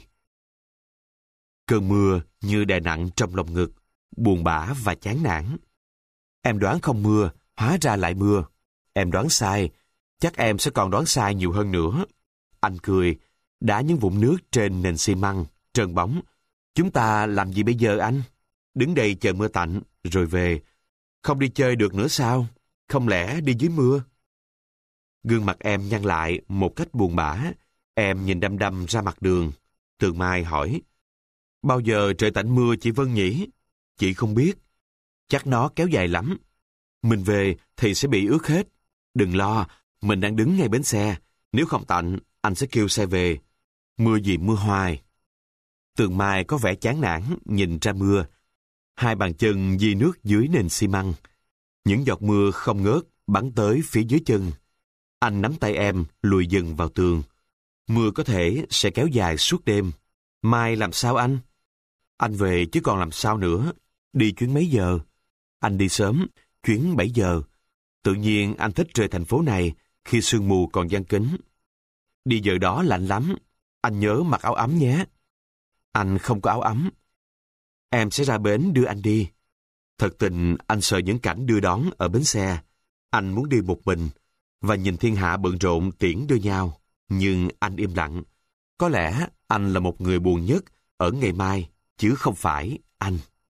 Cơn mưa như đè nặng trong lòng ngực, buồn bã và chán nản. Em đoán không mưa, hóa ra lại mưa. Em đoán sai, chắc em sẽ còn đoán sai nhiều hơn nữa. Anh cười, đá những vụn nước trên nền xi măng, trơn bóng. Chúng ta làm gì bây giờ anh? Đứng đây chờ mưa tạnh, rồi về. Không đi chơi được nữa sao? Không lẽ đi dưới mưa? Gương mặt em nhăn lại một cách buồn bã. Em nhìn đăm đăm ra mặt đường. Tường Mai hỏi, bao giờ trời tạnh mưa chị Vân nhỉ? Chị không biết. Chắc nó kéo dài lắm. Mình về thì sẽ bị ướt hết. Đừng lo, mình đang đứng ngay bến xe. Nếu không tạnh, anh sẽ kêu xe về. Mưa gì mưa hoài. Tường Mai có vẻ chán nản nhìn ra mưa. Hai bàn chân di nước dưới nền xi măng. Những giọt mưa không ngớt bắn tới phía dưới chân. Anh nắm tay em lùi dần vào tường. Mưa có thể sẽ kéo dài suốt đêm. Mai làm sao anh? Anh về chứ còn làm sao nữa. Đi chuyến mấy giờ? Anh đi sớm, chuyến bảy giờ. Tự nhiên anh thích rời thành phố này khi sương mù còn giăng kín. Đi giờ đó lạnh lắm. Anh nhớ mặc áo ấm nhé. Anh không có áo ấm. Em sẽ ra bến đưa anh đi. Thật tình anh sợ những cảnh đưa đón ở bến xe. Anh muốn đi một mình và nhìn thiên hạ bận rộn tiễn đưa nhau. Nhưng anh im lặng. Có lẽ anh là một người buồn nhất ở ngày mai, chứ không phải anh.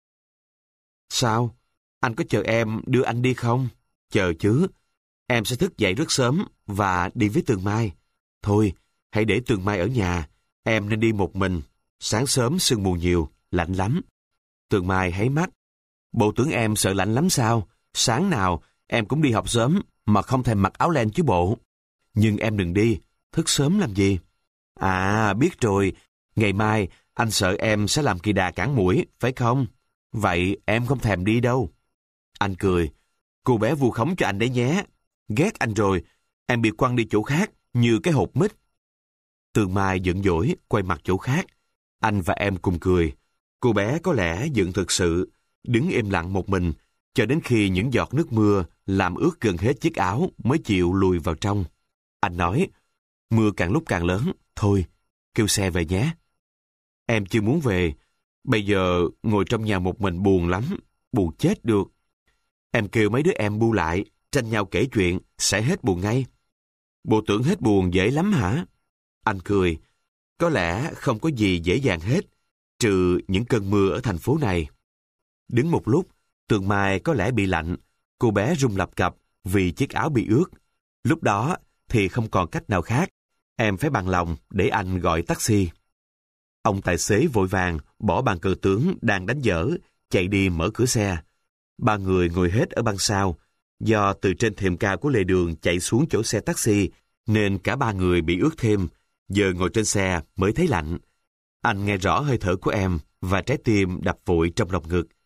Sao? Anh có chờ em đưa anh đi không? Chờ chứ. Em sẽ thức dậy rất sớm và đi với Tường Mai. Thôi, hãy để Tường Mai ở nhà. Em nên đi một mình. Sáng sớm sương mù nhiều, lạnh lắm. Tường Mai háy mắt. Bộ tưởng em sợ lạnh lắm sao? Sáng nào em cũng đi học sớm mà không thèm mặc áo len chứ bộ. Nhưng em đừng đi, thức sớm làm gì? À, biết rồi. Ngày mai anh sợ em sẽ làm kỳ đà cản muỗi, phải không? Vậy em không thèm đi đâu. Anh cười. Cô bé vu khống cho anh đấy nhé. Ghét anh rồi, em bị quăng đi chỗ khác như cái hột mít. Tường Mai giận dỗi quay mặt chỗ khác. Anh và em cùng cười. Cô bé có lẽ giận thực sự, đứng im lặng một mình, cho đến khi những giọt nước mưa làm ướt gần hết chiếc áo mới chịu lùi vào trong. Anh nói, mưa càng lúc càng lớn, thôi, kêu xe về nhé. Em chưa muốn về, bây giờ ngồi trong nhà một mình buồn lắm, buồn chết được. Em kêu mấy đứa em bu lại, tranh nhau kể chuyện, sẽ hết buồn ngay. Bộ tưởng hết buồn dễ lắm hả? Anh cười, có lẽ không có gì dễ dàng hết, trừ những cơn mưa ở thành phố này. Đứng một lúc, Tường Mai có lẽ bị lạnh, cô bé run lập cập vì chiếc áo bị ướt. Lúc đó thì không còn cách nào khác, em phải bằng lòng để anh gọi taxi. Ông tài xế vội vàng bỏ bàn cờ tướng đang đánh dở, chạy đi mở cửa xe. Ba người ngồi hết ở băng sau. Do từ trên thềm cao của lề đường chạy xuống chỗ xe taxi, nên cả ba người bị ướt thêm. Giờ ngồi trên xe mới thấy lạnh. Anh nghe rõ hơi thở của em và trái tim đập vội trong lòng ngực.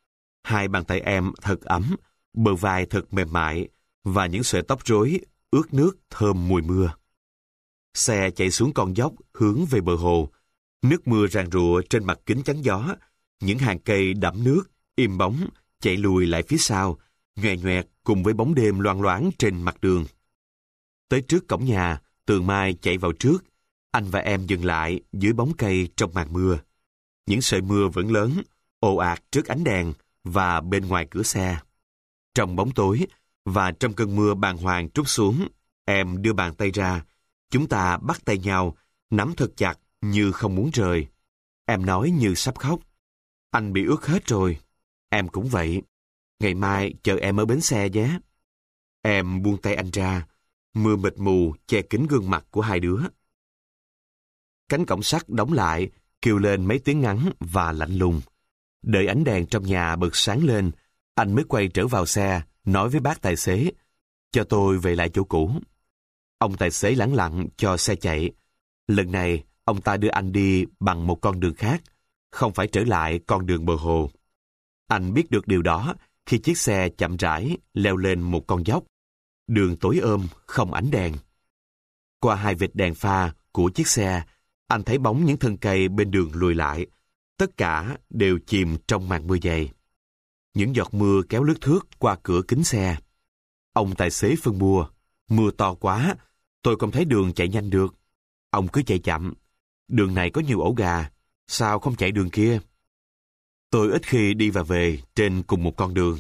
Hai bàn tay em thật ấm, bờ vai thật mềm mại, và những sợi tóc rối ướt nước thơm mùi mưa. Xe chạy xuống con dốc hướng về bờ hồ. Nước mưa ràn rụa trên mặt kính chắn gió. Những hàng cây đẫm nước, im bóng, chạy lùi lại phía sau, nhoè nhoẹt cùng với bóng đêm loang loáng trên mặt đường. Tới trước cổng nhà, Tường Mai chạy vào trước. Anh và em dừng lại dưới bóng cây trong màn mưa. Những sợi mưa vẫn lớn, ồ ạt trước ánh đèn và bên ngoài cửa xe. Trong bóng tối và trong cơn mưa bàng hoàng trút xuống, em đưa bàn tay ra. Chúng ta bắt tay nhau, nắm thật chặt như không muốn rời. Em nói như sắp khóc. Anh bị ướt hết rồi. Em cũng vậy. Ngày mai chờ em ở bến xe nhé. Em buông tay anh ra. Mưa mịt mù che kín gương mặt của hai đứa. Cánh cổng sắt đóng lại, kêu lên mấy tiếng ngắn và lạnh lùng. Đợi ánh đèn trong nhà bật sáng lên, anh mới quay trở vào xe, nói với bác tài xế, cho tôi về lại chỗ cũ. Ông tài xế lẳng lặng cho xe chạy. Lần này, ông ta đưa anh đi bằng một con đường khác, không phải trở lại con đường bờ hồ. Anh biết được điều đó khi chiếc xe chậm rãi leo lên một con dốc. Đường tối ôm, không ánh đèn. Qua hai vệt đèn pha của chiếc xe, anh thấy bóng những thân cây bên đường lùi lại. Tất cả đều chìm trong màn mưa dày. Những giọt mưa kéo lướt thướt qua cửa kính xe. Ông tài xế phân bua. Mưa to quá, tôi không thấy đường chạy nhanh được. Ông cứ chạy chậm. Đường này có nhiều ổ gà, sao không chạy đường kia? Tôi ít khi đi và về trên cùng một con đường.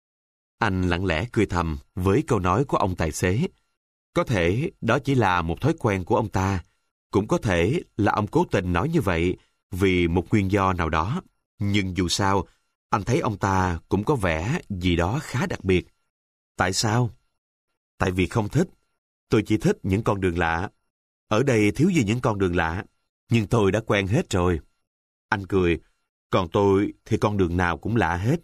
Anh lặng lẽ cười thầm với câu nói của ông tài xế. Có thể đó chỉ là một thói quen của ông ta. Cũng có thể là ông cố tình nói như vậy vì một nguyên do nào đó. Nhưng dù sao, anh thấy ông ta cũng có vẻ gì đó khá đặc biệt. Tại sao? Tại vì không thích. Tôi chỉ thích những con đường lạ. Ở đây thiếu gì những con đường lạ. Nhưng tôi đã quen hết rồi. Anh cười. Còn tôi thì con đường nào cũng lạ hết.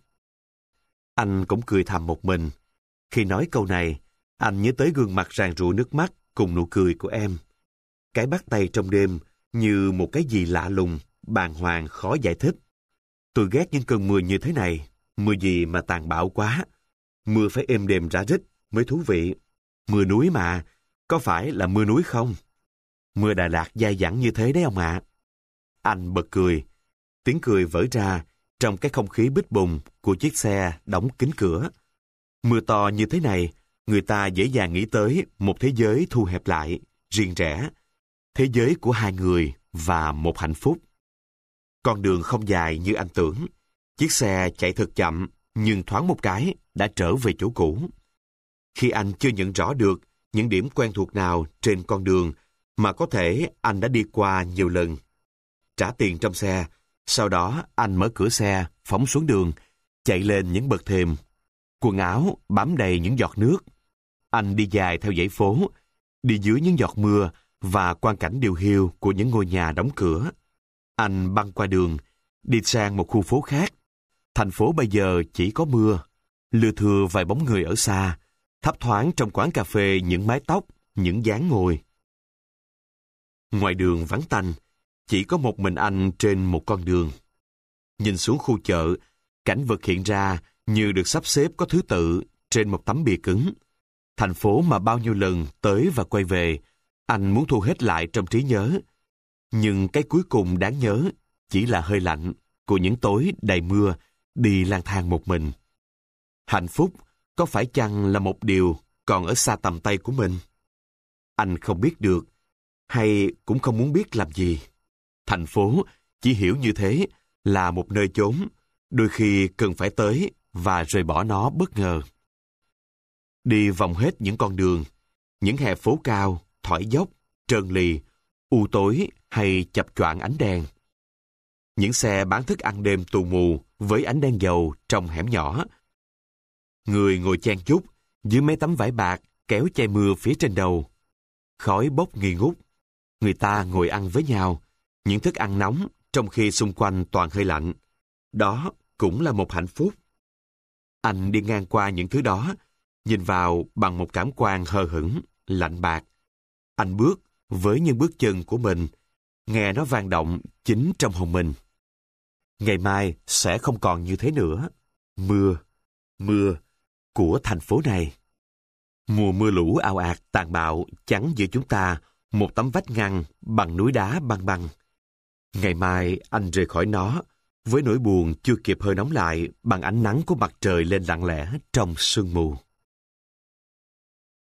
Anh cũng cười thầm một mình. Khi nói câu này, anh nhớ tới gương mặt ràn rụa nước mắt cùng nụ cười của em. Cái bắt tay trong đêm như một cái gì lạ lùng, bàng hoàng khó giải thích. Tôi ghét những cơn mưa như thế này. Mưa gì mà tàn bạo quá. Mưa phải êm đềm rã rít mới thú vị. Mưa núi mà, có phải là mưa núi không? Mưa Đà Lạt dai dẳng như thế đấy ông ạ. Anh bật cười. Tiếng cười vỡ ra trong cái không khí bít bùng của chiếc xe đóng kín cửa. Mưa to như thế này, người ta dễ dàng nghĩ tới một thế giới thu hẹp lại, riêng rẽ. Thế giới của hai người và một hạnh phúc. Con đường không dài như anh tưởng. Chiếc xe chạy thật chậm, nhưng thoáng một cái đã trở về chỗ cũ. Khi anh chưa nhận rõ được những điểm quen thuộc nào trên con đường mà có thể anh đã đi qua nhiều lần. Trả tiền trong xe, sau đó anh mở cửa xe, phóng xuống đường, chạy lên những bậc thềm. Quần áo bám đầy những giọt nước. Anh đi dài theo dãy phố, đi dưới những giọt mưa và quang cảnh điều hiu của những ngôi nhà đóng cửa. Anh băng qua đường, đi sang một khu phố khác. Thành phố bây giờ chỉ có mưa, lưa thưa vài bóng người ở xa, thấp thoáng trong quán cà phê những mái tóc, những dáng ngồi. Ngoài đường vắng tanh, chỉ có một mình anh trên một con đường. Nhìn xuống khu chợ, cảnh vật hiện ra như được sắp xếp có thứ tự trên một tấm bìa cứng. Thành phố mà bao nhiêu lần tới và quay về, anh muốn thu hết lại trong trí nhớ. Nhưng cái cuối cùng đáng nhớ chỉ là hơi lạnh của những tối đầy mưa đi lang thang một mình. Hạnh phúc có phải chăng là một điều còn ở xa tầm tay của mình? Anh không biết được, hay cũng không muốn biết làm gì. Thành phố chỉ hiểu như thế là một nơi chốn, đôi khi cần phải tới và rời bỏ nó bất ngờ. Đi vòng hết những con đường, những hè phố cao, thỏi dốc, trơn lì, u tối hay chập choạng ánh đèn. Những xe bán thức ăn đêm tù mù với ánh đèn dầu trong hẻm nhỏ. Người ngồi chen chúc dưới mấy tấm vải bạc kéo che mưa phía trên đầu. Khói bốc nghi ngút. Người ta ngồi ăn với nhau, những thức ăn nóng trong khi xung quanh toàn hơi lạnh. Đó cũng là một hạnh phúc. Anh đi ngang qua những thứ đó, nhìn vào bằng một cảm quan hờ hững, lạnh bạc. Anh bước với những bước chân của mình, nghe nó vang động chính trong hồn mình. Ngày mai sẽ không còn như thế nữa. mưa, mưa của thành phố này. Mùa mưa lũ ào ạt tàn bạo chắn giữa chúng ta một tấm vách ngăn bằng núi đá băng băng. Ngày mai anh rời khỏi nó, với nỗi buồn chưa kịp hơi nóng lại bằng ánh nắng của mặt trời lên lặng lẽ trong sương mù.